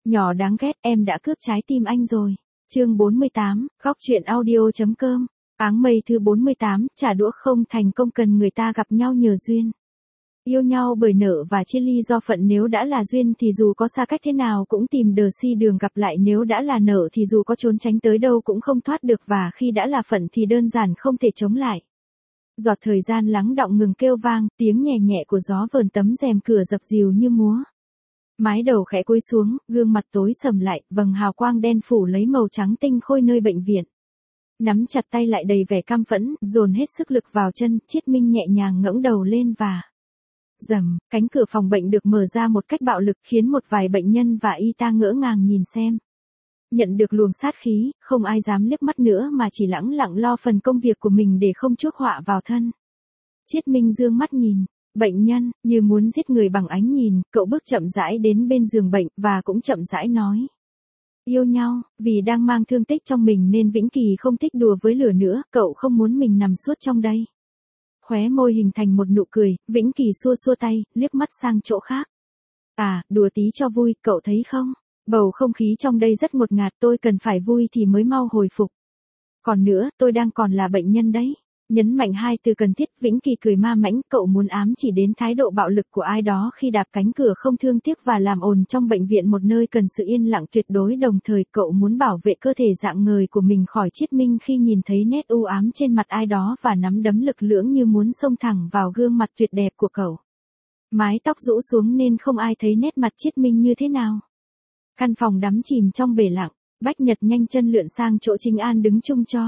Nhỏ đáng ghét, em đã cướp trái tim anh rồi. Chương 48, góc truyện audio.com. Áng mây thứ 48, trả đũa không thành công cần người ta gặp nhau nhờ duyên. Yêu nhau bởi nợ và chia ly do phận, nếu đã là duyên thì dù có xa cách thế nào cũng tìm đờ si đường gặp lại, nếu đã là nợ thì dù có trốn tránh tới đâu cũng không thoát được, và khi đã là phận thì đơn giản không thể chống lại. Giọt thời gian lắng đọng ngừng kêu vang, tiếng nhẹ nhẹ của gió vờn tấm rèm cửa dập dìu như múa. Mái đầu khẽ cúi xuống, gương mặt tối sầm lại, vầng hào quang đen phủ lấy màu trắng tinh khôi nơi bệnh viện. Nắm chặt tay lại đầy vẻ căm phẫn, dồn hết sức lực vào chân, Chiết Minh nhẹ nhàng ngẩng đầu lên và rầm, cánh cửa phòng bệnh được mở ra một cách bạo lực khiến một vài bệnh nhân và y tá ngỡ ngàng nhìn xem. Nhận được luồng sát khí, không ai dám liếc mắt nữa mà chỉ lẳng lặng lo phần công việc của mình để không chuốc họa vào thân. Chiết Minh dương mắt nhìn bệnh nhân, như muốn giết người bằng ánh nhìn, cậu bước chậm rãi đến bên giường bệnh, và cũng chậm rãi nói. Yêu nhau, vì đang mang thương tích trong mình nên Vĩnh Kỳ không thích đùa với lửa nữa, cậu không muốn mình nằm suốt trong đây. Khóe môi hình thành một nụ cười, Vĩnh Kỳ xua xua tay, liếc mắt sang chỗ khác. À, đùa tí cho vui, cậu thấy không? Bầu không khí trong đây rất ngột ngạt, tôi cần phải vui thì mới mau hồi phục. Còn nữa, tôi đang còn là bệnh nhân đấy. Nhấn mạnh hai từ cần thiết, Vĩnh Kỳ cười ma mãnh, cậu muốn ám chỉ đến thái độ bạo lực của ai đó khi đạp cánh cửa không thương tiếc và làm ồn trong bệnh viện, một nơi cần sự yên lặng tuyệt đối, đồng thời cậu muốn bảo vệ cơ thể rạng ngời của mình khỏi Chiết Minh khi nhìn thấy nét u ám trên mặt ai đó và nắm đấm lực lưỡng như muốn xông thẳng vào gương mặt tuyệt đẹp của cậu. Mái tóc rũ xuống nên không ai thấy nét mặt Chiết Minh như thế nào. Căn phòng đắm chìm trong bể lặng, Bách Nhật nhanh chân lượn sang chỗ Chính An đứng chung cho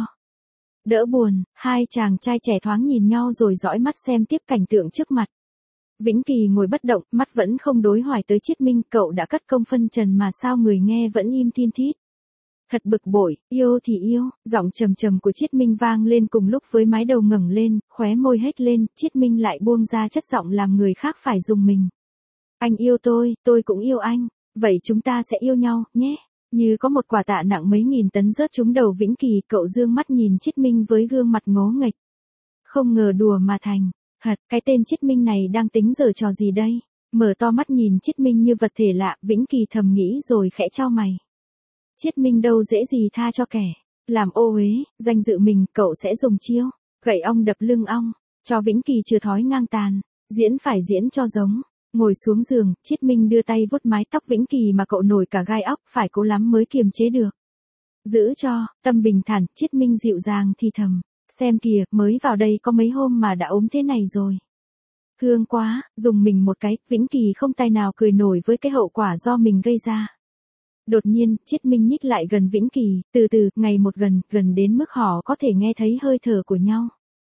đỡ buồn, hai chàng trai trẻ thoáng nhìn nhau rồi dõi mắt xem tiếp cảnh tượng trước mặt. Vĩnh Kỳ ngồi bất động, mắt vẫn không đối hoài tới Chiết Minh, cậu đã cất công phân trần mà sao người nghe vẫn im thiên thít. Thật bực bội, yêu thì yêu, giọng trầm trầm của Chiết Minh vang lên cùng lúc với mái đầu ngẩng lên, khóe môi hết lên, Chiết Minh lại buông ra chất giọng làm người khác phải rùng mình. Anh yêu tôi cũng yêu anh, vậy chúng ta sẽ yêu nhau, nhé. Như có một quả tạ nặng mấy nghìn tấn rớt trúng đầu Vĩnh Kỳ, cậu dương mắt nhìn Chiết Minh với gương mặt ngố nghếch. Không ngờ đùa mà thành. Thật, cái tên Chiết Minh này đang tính giở trò gì đây? Mở to mắt nhìn Chiết Minh như vật thể lạ, Vĩnh Kỳ thầm nghĩ rồi khẽ chau mày. Chiết Minh đâu dễ gì tha cho kẻ làm ô uế danh dự mình, cậu sẽ dùng chiêu gậy ong đập lưng ong, cho Vĩnh Kỳ chừa thói ngang tàn, diễn phải diễn cho giống. Ngồi xuống giường, Chiết Minh đưa tay vuốt mái tóc Vĩnh Kỳ mà cậu nổi cả gai óc, phải cố lắm mới kiềm chế được. Giữ cho tâm bình thản, Chiết Minh dịu dàng thì thầm, xem kìa, mới vào đây có mấy hôm mà đã ốm thế này rồi. Thương quá, dùng mình một cái, Vĩnh Kỳ không tài nào cười nổi với cái hậu quả do mình gây ra. Đột nhiên, Chiết Minh nhích lại gần Vĩnh Kỳ, từ từ, ngày một gần đến mức họ có thể nghe thấy hơi thở của nhau.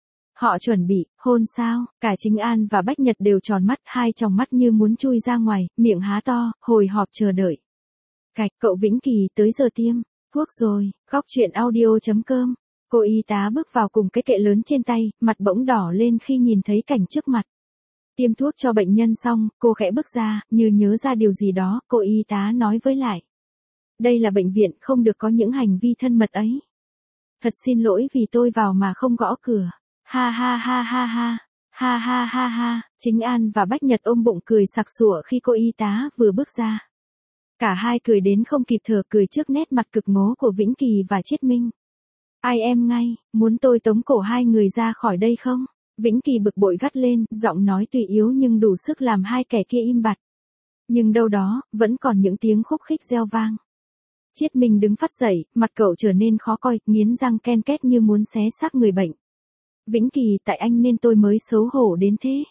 Họ chuẩn bị hôn sao? Cả Chính An và Bách Nhật đều tròn mắt, hai tròng mắt như muốn chui ra ngoài, miệng há to, hồi hộp chờ đợi. Cạch, cậu Vĩnh Kỳ, tới giờ tiêm thuốc rồi. Góc truyện audio.com. Cô y tá bước vào cùng cái kệ lớn trên tay, mặt bỗng đỏ lên khi nhìn thấy cảnh trước mặt. Tiêm thuốc cho bệnh nhân xong, cô khẽ bước ra, như nhớ ra điều gì đó, cô y tá nói với lại. Đây là bệnh viện, không được có những hành vi thân mật ấy. Thật xin lỗi vì tôi vào mà không gõ cửa. Ha ha ha ha ha, ha ha ha ha, Chính An và Bách Nhật ôm bụng cười sặc sụa khi cô y tá vừa bước ra. Cả hai cười đến không kịp thở, cười trước nét mặt cực ngố của Vĩnh Kỳ và Chiết Minh. Ai em ngay, muốn tôi tống cổ hai người ra khỏi đây không? Vĩnh Kỳ bực bội gắt lên, giọng nói tuy yếu nhưng đủ sức làm hai kẻ kia im bặt. Nhưng đâu đó, vẫn còn những tiếng khúc khích reo vang. Chiết Minh đứng phắt dậy, mặt cậu trở nên khó coi, nghiến răng ken két như muốn xé xác người bệnh. Vĩnh Kỳ, tại anh nên tôi mới xấu hổ đến thế.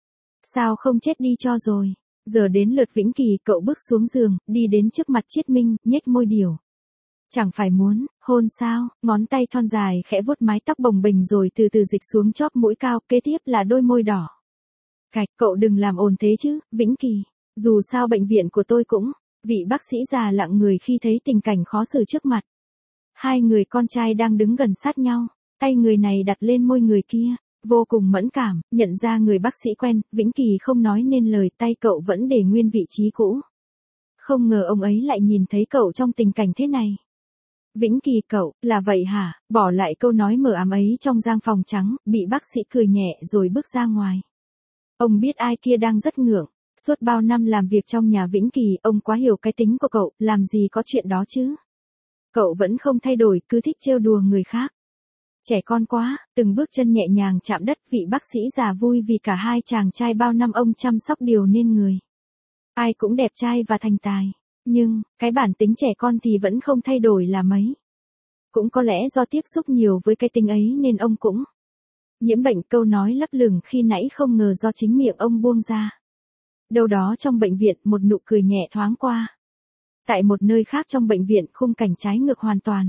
Sao không chết đi cho rồi. Giờ đến lượt Vĩnh Kỳ, cậu bước xuống giường, đi đến trước mặt Chiết Minh, nhếch môi điểu. Chẳng phải muốn hôn sao? Ngón tay thon dài khẽ vuốt mái tóc bồng bềnh rồi từ từ dịch xuống chóp mũi cao, kế tiếp là đôi môi đỏ. Cạch, cậu đừng làm ồn thế chứ, Vĩnh Kỳ. Dù sao bệnh viện của tôi cũng. Vị bác sĩ già lặng người khi thấy tình cảnh khó xử trước mặt. Hai người con trai đang đứng gần sát nhau. Tay người này đặt lên môi người kia, vô cùng mẫn cảm, nhận ra người bác sĩ quen, Vĩnh Kỳ không nói nên lời, tay cậu vẫn để nguyên vị trí cũ. Không ngờ ông ấy lại nhìn thấy cậu trong tình cảnh thế này. Vĩnh Kỳ, cậu, là vậy hả? Bỏ lại câu nói mờ ám ấy trong gian phòng trắng, bị bác sĩ cười nhẹ rồi bước ra ngoài. Ông biết ai kia đang rất ngượng, Suốt bao năm làm việc trong nhà Vĩnh Kỳ, ông quá hiểu cái tính của cậu, làm gì có chuyện đó chứ. Cậu vẫn không thay đổi, cứ thích trêu đùa người khác. Trẻ con quá, từng bước chân nhẹ nhàng chạm đất, vị bác sĩ già vui vì cả hai chàng trai bao năm ông chăm sóc điều nên người. Ai cũng đẹp trai và thành tài. Nhưng, cái bản tính trẻ con thì vẫn không thay đổi là mấy. Cũng có lẽ do tiếp xúc nhiều với cái tính ấy nên ông cũng nhiễm bệnh. Câu nói lấp lửng khi nãy không ngờ do chính miệng ông buông ra. Đâu đó trong bệnh viện, một nụ cười nhẹ thoáng qua. Tại một nơi khác trong bệnh viện, khung cảnh trái ngược hoàn toàn.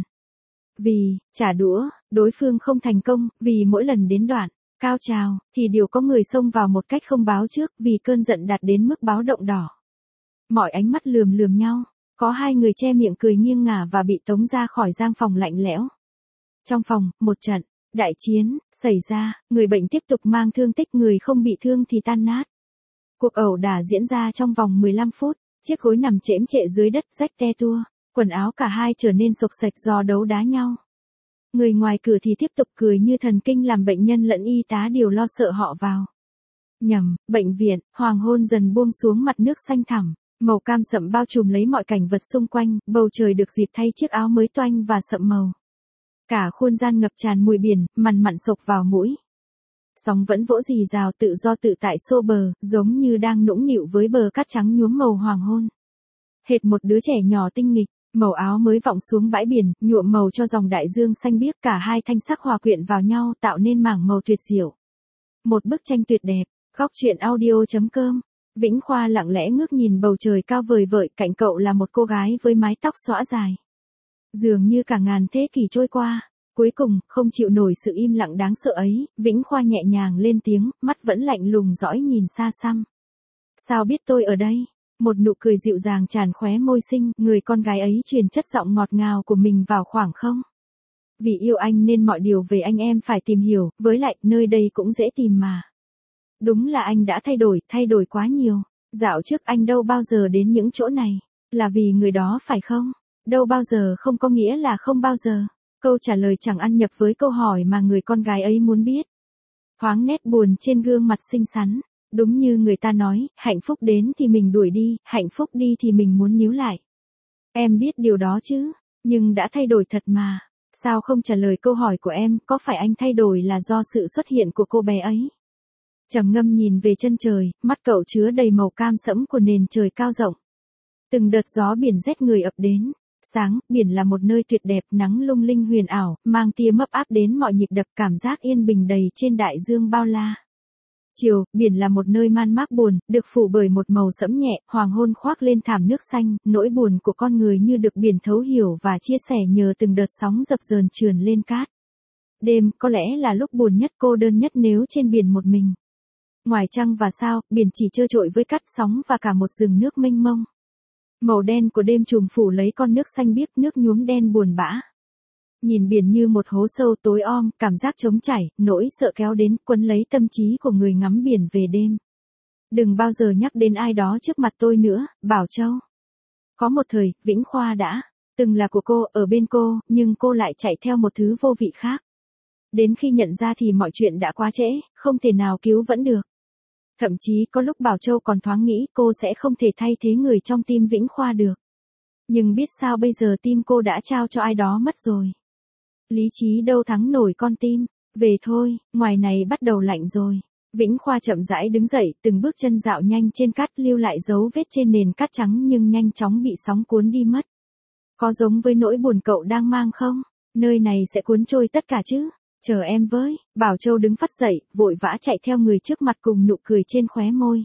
Vì, trả đũa, đối phương không thành công, vì mỗi lần đến đoạn cao trào, thì đều có người xông vào một cách không báo trước, vì cơn giận đạt đến mức báo động đỏ. Mọi ánh mắt lườm lườm nhau, có hai người che miệng cười nghiêng ngả và bị tống ra khỏi gian phòng lạnh lẽo. Trong phòng, một trận đại chiến xảy ra, người bệnh tiếp tục mang thương tích, người không bị thương thì tan nát. Cuộc ẩu đả diễn ra trong vòng 15 phút, chiếc gối nằm chễm chệ dưới đất rách te tua, quần áo cả hai trở nên xộc xệch do đấu đá nhau. Người ngoài cửa thì tiếp tục cười như thần kinh, làm bệnh nhân lẫn y tá đều lo sợ họ vào. Nhầm, bệnh viện, hoàng hôn dần buông xuống, mặt nước xanh thẳm, màu cam sậm bao trùm lấy mọi cảnh vật xung quanh, bầu trời được dịp thay chiếc áo mới toanh và sậm màu. Cả khuôn gian ngập tràn mùi biển, mằn mặn xộc vào mũi. Sóng vẫn vỗ rì rào tự do tự tại xô bờ, giống như đang nũng nịu với bờ cát trắng nhuốm màu hoàng hôn. Hệt một đứa trẻ nhỏ tinh nghịch, màu áo mới vọng xuống bãi biển, nhuộm màu cho dòng đại dương xanh biếc, cả hai thanh sắc hòa quyện vào nhau tạo nên mảng màu tuyệt diệu. Một bức tranh tuyệt đẹp. Góc truyện audio.com. Vĩnh Khoa lặng lẽ ngước nhìn bầu trời cao vời vợi, cạnh cậu là một cô gái với mái tóc xõa dài. Dường như cả ngàn thế kỷ trôi qua. Cuối cùng, không chịu nổi sự im lặng đáng sợ ấy, Vĩnh Khoa nhẹ nhàng lên tiếng, mắt vẫn lạnh lùng dõi nhìn xa xăm. Sao biết tôi ở đây? Một nụ cười dịu dàng tràn khóe môi xinh, người con gái ấy truyền chất giọng ngọt ngào của mình vào khoảng không. Vì yêu anh nên mọi điều về anh em phải tìm hiểu, với lại, nơi đây cũng dễ tìm mà. Đúng là anh đã thay đổi quá nhiều. Dạo trước anh đâu bao giờ đến những chỗ này. Là vì người đó phải không? Đâu bao giờ không có nghĩa là không bao giờ. Câu trả lời chẳng ăn nhập với câu hỏi mà người con gái ấy muốn biết. Thoáng nét buồn trên gương mặt xinh xắn. Đúng như người ta nói, hạnh phúc đến thì mình đuổi đi, hạnh phúc đi thì mình muốn níu lại. Em biết điều đó chứ, nhưng đã thay đổi thật mà. Sao không trả lời câu hỏi của em, có phải anh thay đổi là do sự xuất hiện của cô bé ấy? Trầm ngâm nhìn về chân trời, mắt cậu chứa đầy màu cam sẫm của nền trời cao rộng. Từng đợt gió biển rét người ập đến. Sáng, biển là một nơi tuyệt đẹp, nắng lung linh huyền ảo, mang tia mấp áp đến mọi nhịp đập, cảm giác yên bình đầy trên đại dương bao la. Chiều, biển là một nơi man mác buồn, được phủ bởi một màu sẫm nhẹ, hoàng hôn khoác lên thảm nước xanh, nỗi buồn của con người như được biển thấu hiểu và chia sẻ nhờ từng đợt sóng dập dờn trườn lên cát. Đêm, có lẽ là lúc buồn nhất, cô đơn nhất nếu trên biển một mình. Ngoài trăng và sao, biển chỉ trơ trội với cát sóng và cả một rừng nước mênh mông. Màu đen của đêm trùm phủ lấy con nước xanh biếc, nước nhuốm đen buồn bã. Nhìn biển như một hố sâu tối om, cảm giác trống trải, nỗi sợ kéo đến, quấn lấy tâm trí của người ngắm biển về đêm. Đừng bao giờ nhắc đến ai đó trước mặt tôi nữa, Bảo Châu. Có một thời, Vĩnh Khoa đã từng là của cô, ở bên cô, nhưng cô lại chạy theo một thứ vô vị khác. Đến khi nhận ra thì mọi chuyện đã quá trễ, không thể nào cứu vẫn được. Thậm chí có lúc Bảo Châu còn thoáng nghĩ cô sẽ không thể thay thế người trong tim Vĩnh Khoa được. Nhưng biết sao bây giờ tim cô đã trao cho ai đó mất rồi. Lý trí đâu thắng nổi con tim. Về thôi, ngoài này bắt đầu lạnh rồi. Vĩnh Khoa chậm rãi đứng dậy, từng bước chân dạo nhanh trên cát, lưu lại dấu vết trên nền cát trắng nhưng nhanh chóng bị sóng cuốn đi mất. Có giống với nỗi buồn cậu đang mang không? Nơi này sẽ cuốn trôi tất cả chứ? Chờ em với. Bảo Châu đứng phắt dậy, vội vã chạy theo người trước mặt cùng nụ cười trên khóe môi.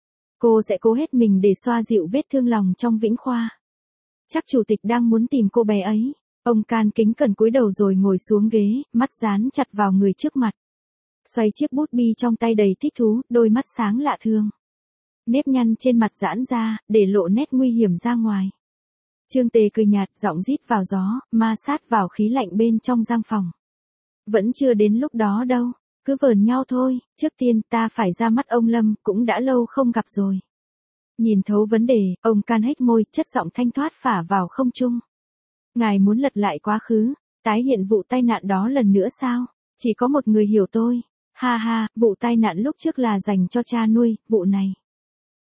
Cô sẽ cố hết mình để xoa dịu vết thương lòng trong Vĩnh Khoa. Chắc chủ tịch đang muốn tìm cô bé ấy. Ông Can kính cẩn cúi đầu rồi ngồi xuống ghế, mắt dán chặt vào người trước mặt. Xoay chiếc bút bi trong tay đầy thích thú, đôi mắt sáng lạ thường. Nếp nhăn trên mặt giãn ra, để lộ nét nguy hiểm ra ngoài. Trương Tề cười nhạt, giọng rít vào gió, ma sát vào khí lạnh bên trong gian phòng. Vẫn chưa đến lúc đó đâu, cứ vờn nhau thôi, trước tiên ta phải ra mắt ông Lâm, cũng đã lâu không gặp rồi. Nhìn thấu vấn đề, ông Can hếch môi, chất giọng thanh thoát phả vào không trung. Ngài muốn lật lại quá khứ, tái hiện vụ tai nạn đó lần nữa sao? Chỉ có một người hiểu tôi. Ha ha, vụ tai nạn lúc trước là dành cho cha nuôi, vụ này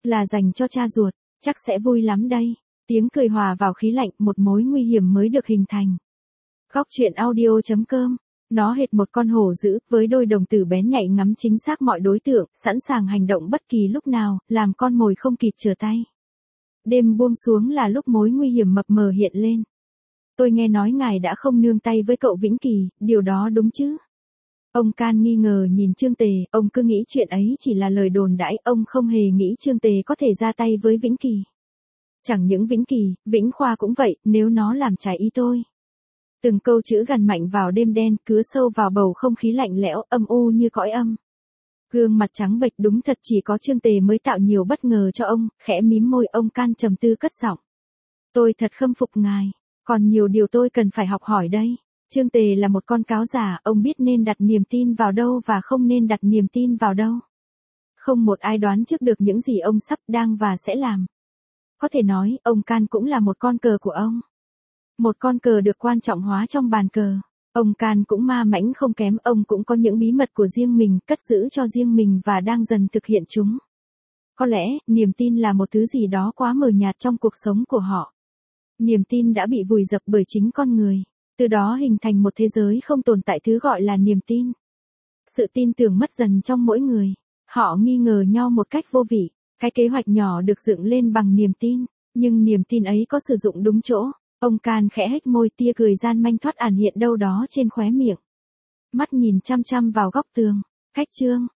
Là dành cho cha ruột, chắc sẽ vui lắm đây. Tiếng cười hòa vào khí lạnh, một mối nguy hiểm mới được hình thành. Góc truyện audio.com. Nó hệt một con hổ dữ, với đôi đồng tử bén nhạy ngắm chính xác mọi đối tượng, sẵn sàng hành động bất kỳ lúc nào, làm con mồi không kịp trở tay. Đêm buông xuống là lúc mối nguy hiểm mập mờ hiện lên. Tôi nghe nói ngài đã không nương tay với cậu Vĩnh Kỳ, điều đó đúng chứ? Ông Can nghi ngờ nhìn Trương Tề, ông cứ nghĩ chuyện ấy chỉ là lời đồn đãi, ông không hề nghĩ Trương Tề có thể ra tay với Vĩnh Kỳ. Chẳng những Vĩnh Kỳ, Vĩnh Khoa cũng vậy, nếu nó làm trái ý tôi. Từng câu chữ gằn mạnh vào đêm đen, cứa sâu vào bầu không khí lạnh lẽo, âm u như cõi âm. Gương mặt trắng bệch đúng thật chỉ có Trương Tề mới tạo nhiều bất ngờ cho ông, khẽ mím môi, ông Can trầm tư cất giọng. Tôi thật khâm phục ngài, còn nhiều điều tôi cần phải học hỏi đây. Trương Tề là một con cáo giả, ông biết nên đặt niềm tin vào đâu và không nên đặt niềm tin vào đâu. Không một ai đoán trước được những gì ông sắp đang và sẽ làm. Có thể nói, ông Can cũng là một con cờ của ông. Một con cờ được quan trọng hóa trong bàn cờ. Ông Can cũng ma mãnh không kém, ông cũng có những bí mật của riêng mình, cất giữ cho riêng mình và đang dần thực hiện chúng. Có lẽ, niềm tin là một thứ gì đó quá mờ nhạt trong cuộc sống của họ. Niềm tin đã bị vùi dập bởi chính con người. Từ đó hình thành một thế giới không tồn tại thứ gọi là niềm tin. Sự tin tưởng mất dần trong mỗi người. Họ nghi ngờ nhau một cách vô vị. Cái kế hoạch nhỏ được dựng lên bằng niềm tin. Nhưng niềm tin ấy có sử dụng đúng chỗ. Ông Can khẽ hếch môi, tia cười gian manh thoắt ẩn hiện đâu đó trên khóe miệng. Mắt nhìn chăm chăm vào góc tường. Cách chương.